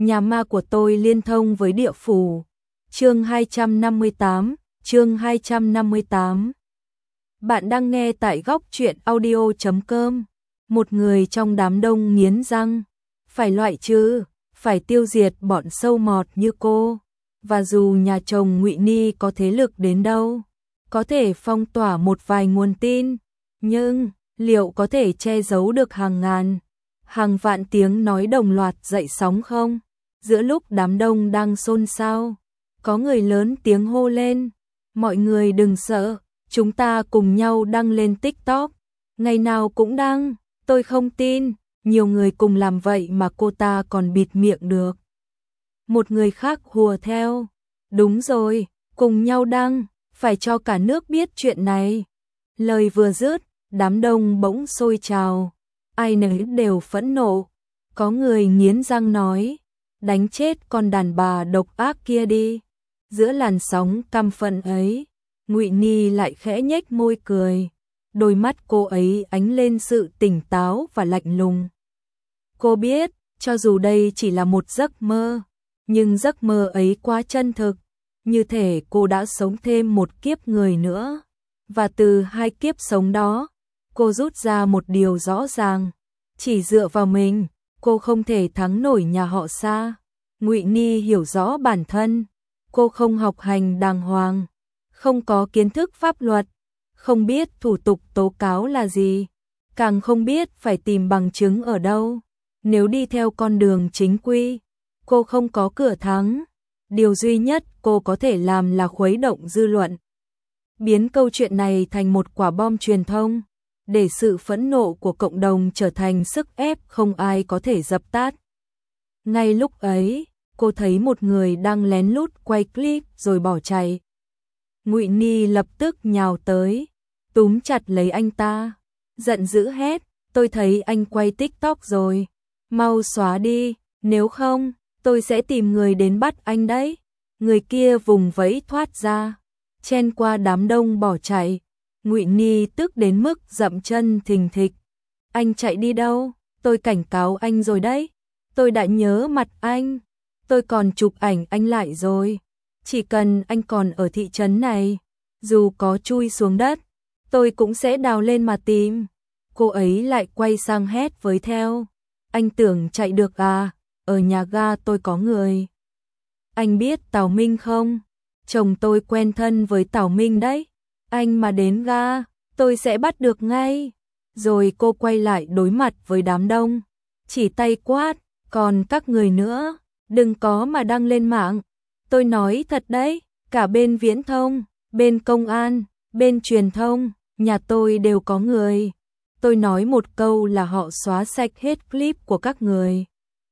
nhà ma của tôi liên thông với địa phủ. Chương 258. Bạn đang nghe tại góc truyện audio.com. Một người trong đám đông nghiến răng, phải loại trừ, phải tiêu diệt bọn sâu mọt như cô. Và dù nhà chồng Ngụy Ni có thế lực đến đâu, có thể phong tỏa một vài nguồn tin, nhưng liệu có thể che giấu được hàng ngàn, hàng vạn tiếng nói đồng loạt dậy sóng không? Giữa lúc đám đông đang xôn xao, có người lớn tiếng hô lên, mọi người đừng sợ, chúng ta cùng nhau đăng lên TikTok, ngày nào cũng đăng, tôi không tin, nhiều người cùng làm vậy mà cô ta còn bịt miệng được. Một người khác hùa theo, đúng rồi, cùng nhau đăng, phải cho cả nước biết chuyện này. Lời vừa dứt, đám đông bỗng sôi trào, ai nấy đều phẫn nộ, có người nghiến răng nói, đánh chết con đàn bà độc ác kia đi. Giữa làn sóng căm phẫn ấy, Ngụy Ni lại khẽ nhếch môi cười, đôi mắt cô ấy ánh lên sự tỉnh táo và lạnh lùng. Cô biết, cho dù đây chỉ là một giấc mơ, nhưng giấc mơ ấy quá chân thực, như thể cô đã sống thêm một kiếp người nữa. Và từ hai kiếp sống đó, cô rút ra một điều rõ ràng, chỉ dựa vào mình, cô không thể thắng nổi nhà họ Sa. Ngụy Ni hiểu rõ bản thân, cô không học hành đàng hoàng, không có kiến thức pháp luật, không biết thủ tục tố cáo là gì, càng không biết phải tìm bằng chứng ở đâu. Nếu đi theo con đường chính quy, cô không có cửa thắng. Điều duy nhất cô có thể làm là khuấy động dư luận, biến câu chuyện này thành một quả bom truyền thông, để sự phẫn nộ của cộng đồng trở thành sức ép không ai có thể dập tắt. Ngay lúc ấy, cô thấy một người đang lén lút quay clip rồi bỏ chạy. Ngụy Ni lập tức nhào tới, túm chặt lấy anh ta, giận dữ hét, tôi thấy anh quay TikTok rồi, mau xóa đi, nếu không, tôi sẽ tìm người đến bắt anh đấy. Người kia vùng vẫy thoát ra, chen qua đám đông bỏ chạy. Ngụy Ni tức đến mức dậm chân thình thịch. Anh chạy đi đâu? Tôi cảnh cáo anh rồi đấy. Tôi đã nhớ mặt anh. Tôi còn chụp ảnh anh lại rồi. Chỉ cần anh còn ở thị trấn này, dù có chui xuống đất, tôi cũng sẽ đào lên mà tìm. Cô ấy lại quay sang hét với theo. Anh tưởng chạy được à? Ở nhà ga tôi có người. Anh biết Tào Minh không? Chồng tôi quen thân với Tào Minh đấy. Anh mà đến ga, tôi sẽ bắt được ngay. Rồi cô quay lại đối mặt với đám đông, chỉ tay quát, còn các người nữa, đừng có mà đăng lên mạng. Tôi nói thật đấy, cả bên viễn thông, bên công an, bên truyền thông, nhà tôi đều có người. Tôi nói một câu là họ xóa sạch hết clip của các người.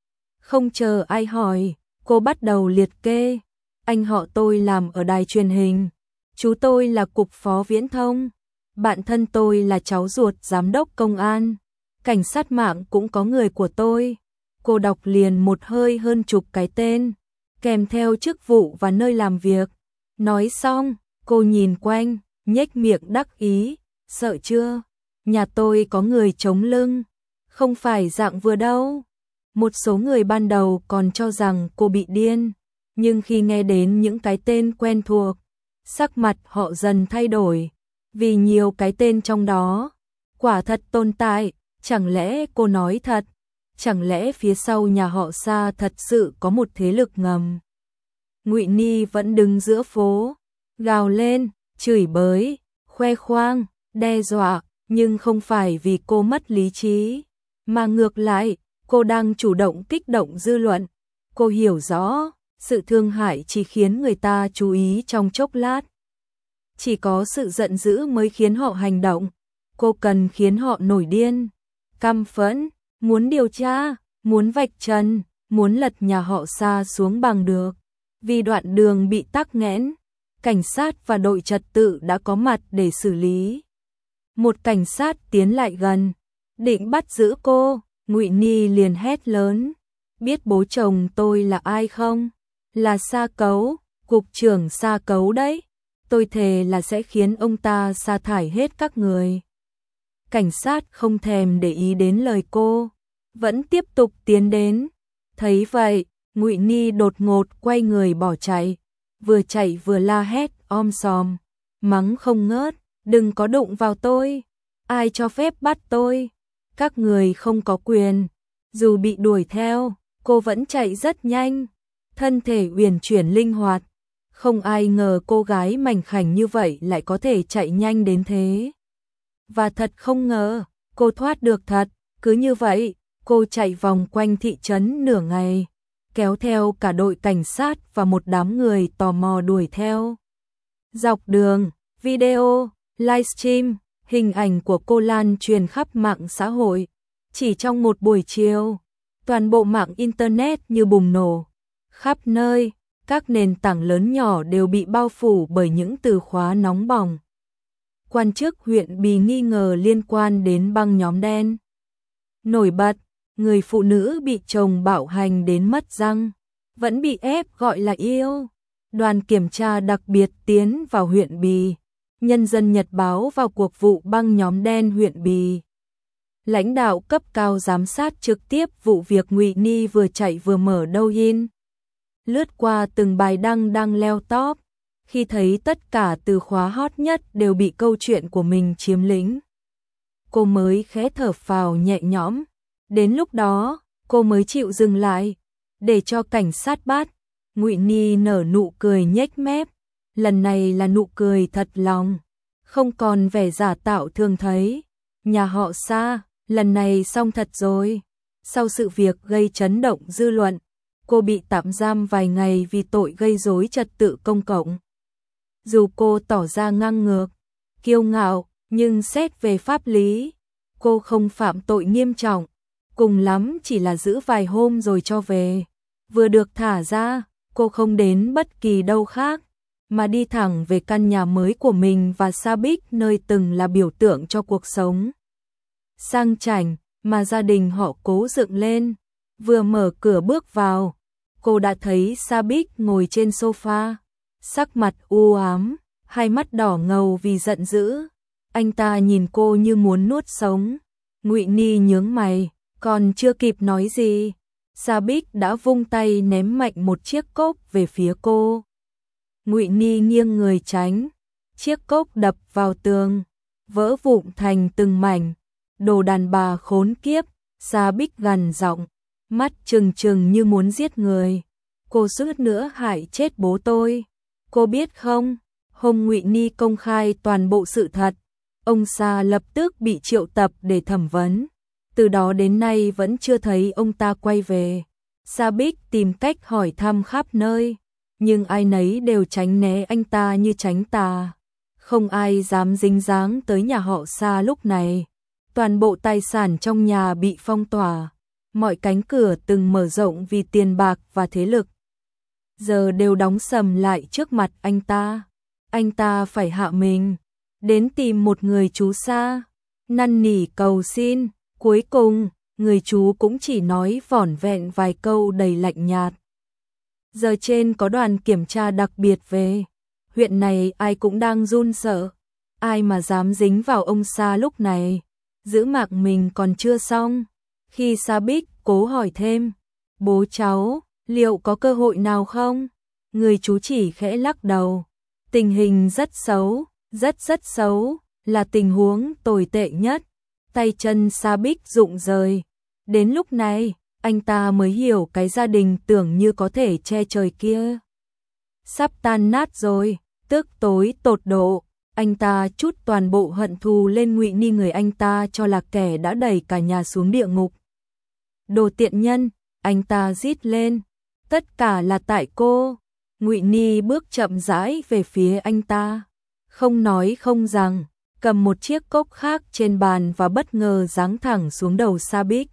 Không chờ ai hỏi, cô bắt đầu liệt kê. Anh họ tôi làm ở đài truyền hình, chú tôi là cục phó viễn thông, bạn thân tôi là cháu ruột giám đốc công an, cảnh sát mạng cũng có người của tôi. Cô đọc liền một hơi hơn chục cái tên, kèm theo chức vụ và nơi làm việc. Nói xong, cô nhìn quanh, nhếch miệng đắc ý, sợ chưa? Nhà tôi có người chống lưng, không phải dạng vừa đâu. Một số người ban đầu còn cho rằng cô bị điên, nhưng khi nghe đến những cái tên quen thuộc, sắc mặt họ dần thay đổi, vì nhiều cái tên trong đó quả thật tồn tại. Chẳng lẽ cô nói thật? Chẳng lẽ phía sau nhà họ Sa thật sự có một thế lực ngầm? Ngụy Ni vẫn đứng giữa phố, gào lên, chửi bới, khoe khoang, đe dọa, nhưng không phải vì cô mất lý trí, mà ngược lại, cô đang chủ động kích động dư luận. Cô hiểu rõ, sự thương hại chỉ khiến người ta chú ý trong chốc lát. Chỉ có sự giận dữ mới khiến họ hành động. Cô cần khiến họ nổi điên, căm phẫn, muốn điều tra, muốn vạch trần, muốn lật nhà họ Sa xuống bằng được. Vì đoạn đường bị tắc nghẽn, cảnh sát và đội trật tự đã có mặt để xử lý. Một cảnh sát tiến lại gần, định bắt giữ cô. Ngụy Ni liền hét lớn, biết bố chồng tôi là ai không? Là Sa Cấu, cục trưởng Sa Cấu đấy. Tôi thề là sẽ khiến ông ta sa thải hết các người. Cảnh sát không thèm để ý đến lời cô, vẫn tiếp tục tiến đến. Thấy vậy, Ngụy Ni đột ngột quay người bỏ chạy, vừa chạy vừa la hét om sòm, mắng không ngớt, đừng có đụng vào tôi, ai cho phép bắt tôi, các người không có quyền. Dù bị đuổi theo, cô vẫn chạy rất nhanh, thân thể uyển chuyển linh hoạt, không ai ngờ cô gái mảnh khảnh như vậy lại có thể chạy nhanh đến thế. Và thật không ngờ, cô thoát được thật, cứ như vậy, cô chạy vòng quanh thị trấn nửa ngày, kéo theo cả đội cảnh sát và một đám người tò mò đuổi theo. Dọc đường, video, livestream, hình ảnh của cô lan truyền khắp mạng xã hội. Chỉ trong một buổi chiều, toàn bộ mạng Internet như bùng nổ. Khắp nơi, các nền tảng lớn nhỏ đều bị bao phủ bởi những từ khóa nóng bỏng. Quan chức huyện bị nghi ngờ liên quan đến băng nhóm đen. Nổi bật, người phụ nữ bị chồng bạo hành đến mất răng, vẫn bị ép gọi là yêu. Đoàn kiểm tra đặc biệt tiến vào huyện Bì. Nhân dân nhật báo vào cuộc vụ băng nhóm đen huyện Bì. Lãnh đạo cấp cao giám sát trực tiếp vụ việc Ngụy Ni vừa chạy vừa mở Douyin. Lướt qua từng bài đăng đang leo top, khi thấy tất cả từ khóa hot nhất đều bị câu chuyện của mình chiếm lĩnh. Cô mới khẽ thở phào nhẹ nhõm, đến lúc đó, cô mới chịu dừng lại, để cho cảnh sát bắt. Ngụy Ni nở nụ cười nhếch mép, lần này là nụ cười thật lòng, không còn vẻ giả tạo thường thấy. Nhà họ Sa, lần này xong thật rồi. Sau sự việc gây chấn động dư luận, cô bị tạm giam vài ngày vì tội gây rối trật tự công cộng. Dù cô tỏ ra ngang ngược, kiêu ngạo, nhưng xét về pháp lý, cô không phạm tội nghiêm trọng, cùng lắm chỉ là giữ vài hôm rồi cho về. Vừa được thả ra, cô không đến bất kỳ đâu khác, mà đi thẳng về căn nhà mới của mình và Sa Bích, nơi từng là biểu tượng cho cuộc sống sang chảnh mà gia đình họ cố dựng lên. Vừa mở cửa bước vào, cô đã thấy Sa Bích ngồi trên sofa, sắc mặt u ám, hai mắt đỏ ngầu vì giận dữ. Anh ta nhìn cô như muốn nuốt sống. Ngụy Ni nhướng mày, còn chưa kịp nói gì, Sa Bích đã vung tay ném mạnh một chiếc cốc về phía cô. Ngụy Ni nghiêng người tránh, chiếc cốc đập vào tường, vỡ vụn thành từng mảnh. Đồ đàn bà khốn kiếp, Sa Bích gằn giọng, mắt trừng trừng như muốn giết người. Cô suýt nữa hại chết bố tôi. Cô biết không, hôm Ngụy Ni công khai toàn bộ sự thật, ông Sa lập tức bị triệu tập để thẩm vấn. Từ đó đến nay vẫn chưa thấy ông ta quay về. Sa Bích tìm cách hỏi thăm khắp nơi, nhưng ai nấy đều tránh né anh ta như tránh tà. Không ai dám dính dáng tới nhà họ Sa lúc này. Toàn bộ tài sản trong nhà bị phong tỏa, mọi cánh cửa từng mở rộng vì tiền bạc và thế lực, giờ đều đóng sầm lại trước mặt anh ta. Anh ta phải hạ mình, đến tìm một người chú Sa, năn nỉ cầu xin. Cuối cùng, người chú cũng chỉ nói vỏn vẹn vài câu đầy lạnh nhạt. Giờ trên có đoàn kiểm tra đặc biệt về, huyện này ai cũng đang run sợ, ai mà dám dính vào ông Sa lúc này. Giữ mạng mình còn chưa xong. Khi Sa Bích cố hỏi thêm, bố cháu, liệu có cơ hội nào không? Người chú chỉ khẽ lắc đầu. Tình hình rất xấu, rất xấu, là tình huống tồi tệ nhất. Tay chân Sa Bích rụng rời. Đến lúc này, anh ta mới hiểu cái gia đình tưởng như có thể che trời kia sắp tan nát rồi, tức tối tột độ. Anh ta trút toàn bộ hận thù lên Ngụy Ni, người anh ta cho là kẻ đã đẩy cả nhà xuống địa ngục. Đồ tiện nhân, anh ta rít lên, tất cả là tại cô. Ngụy Ni bước chậm rãi về phía anh ta, không nói không rằng, cầm một chiếc cốc khác trên bàn và bất ngờ giáng thẳng xuống đầu Sa Bích.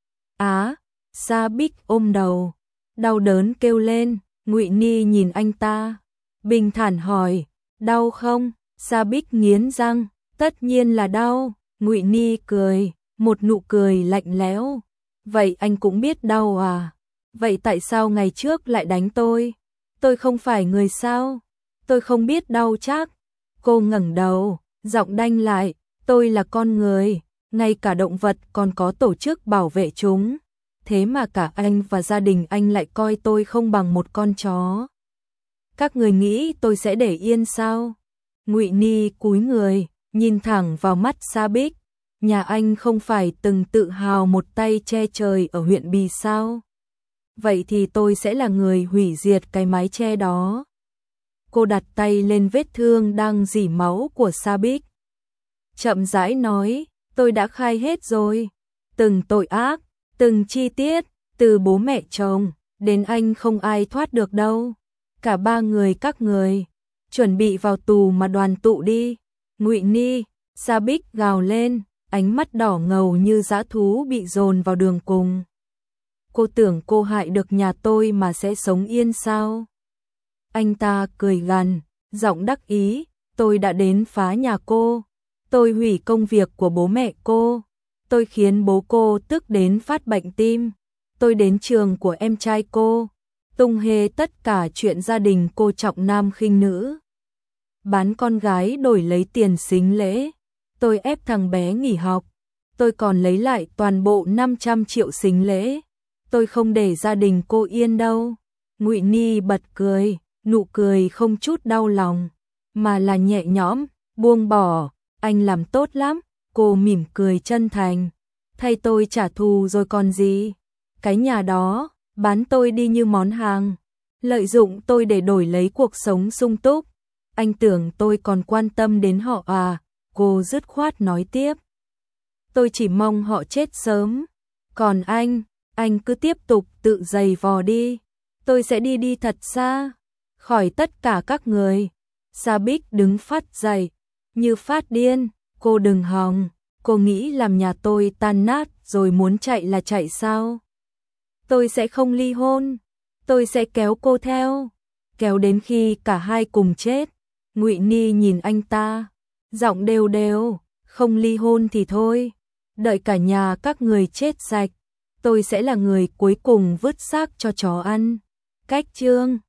Á, Sa Bích ôm đầu, đau đớn kêu lên. Ngụy Ni nhìn anh ta, bình thản hỏi, đau không? Sa Bích nghiến răng, tất nhiên là đau. Ngụy Ni cười, một nụ cười lạnh lẽo. Vậy anh cũng biết đau à? Vậy tại sao ngày trước lại đánh tôi? Tôi không phải người sao? Tôi không biết đau chắc. Cô ngẩng đầu, giọng đanh lại, tôi là con người, ngay cả động vật còn có tổ chức bảo vệ chúng. thế mà cả anh và gia đình anh lại coi tôi không bằng một con chó. Các người nghĩ tôi sẽ để yên sao? Ngụy Ni cúi người, nhìn thẳng vào mắt Sa Bích. Nhà anh không phải từng tự hào một tay che trời ở huyện Bì sao? Vậy thì tôi sẽ là người hủy diệt cái mái che đó. Cô đặt tay lên vết thương đang rỉ máu của Sa Bích. Chậm rãi nói, tôi đã khai hết rồi. Từng tội ác, từng chi tiết, từ bố mẹ chồng, đến anh không ai thoát được đâu. Cả ba người các người, chuẩn bị vào tù mà đoàn tụ đi. Ngụy Ni, Sa Bích gào lên, ánh mắt đỏ ngầu như dã thú bị dồn vào đường cùng. Cô tưởng cô hại được nhà tôi mà sẽ sống yên sao? Anh ta cười gằn, giọng đắc ý, tôi đã đến phá nhà cô. Tôi hủy công việc của bố mẹ cô. Tôi khiến bố cô tức đến phát bệnh tim. Tôi đến trường của em trai cô, tung hê tất cả chuyện gia đình cô trọng nam khinh nữ. Bán con gái đổi lấy tiền sính lễ. Tôi ép thằng bé nghỉ học. Tôi còn lấy lại toàn bộ 500 triệu sính lễ. Tôi không để gia đình cô yên đâu. Ngụy Ni bật cười, nụ cười không chút đau lòng, mà là nhẹ nhõm, buông bỏ. Anh làm tốt lắm. Cô mỉm cười chân thành. Thay tôi trả thù rồi còn gì. Cái nhà đó, bán tôi đi như món hàng. Lợi dụng tôi để đổi lấy cuộc sống sung túc. Anh tưởng tôi còn quan tâm đến họ à? Cô dứt khoát nói tiếp. Tôi chỉ mong họ chết sớm. Còn anh cứ tiếp tục tự giày vò đi. Tôi sẽ đi thật xa, khỏi tất cả các người. Sa Bích đứng phát dậy, như phát điên. Cô đừng hòng, cô nghĩ làm nhà tôi tan nát rồi muốn chạy là chạy sao? Tôi sẽ không ly hôn, tôi sẽ kéo cô theo, kéo đến khi cả hai cùng chết. Ngụy Ni nhìn anh ta, giọng đều đều, không ly hôn thì thôi, đợi cả nhà các người chết sạch, tôi sẽ là người cuối cùng vứt xác cho chó ăn. Cách chương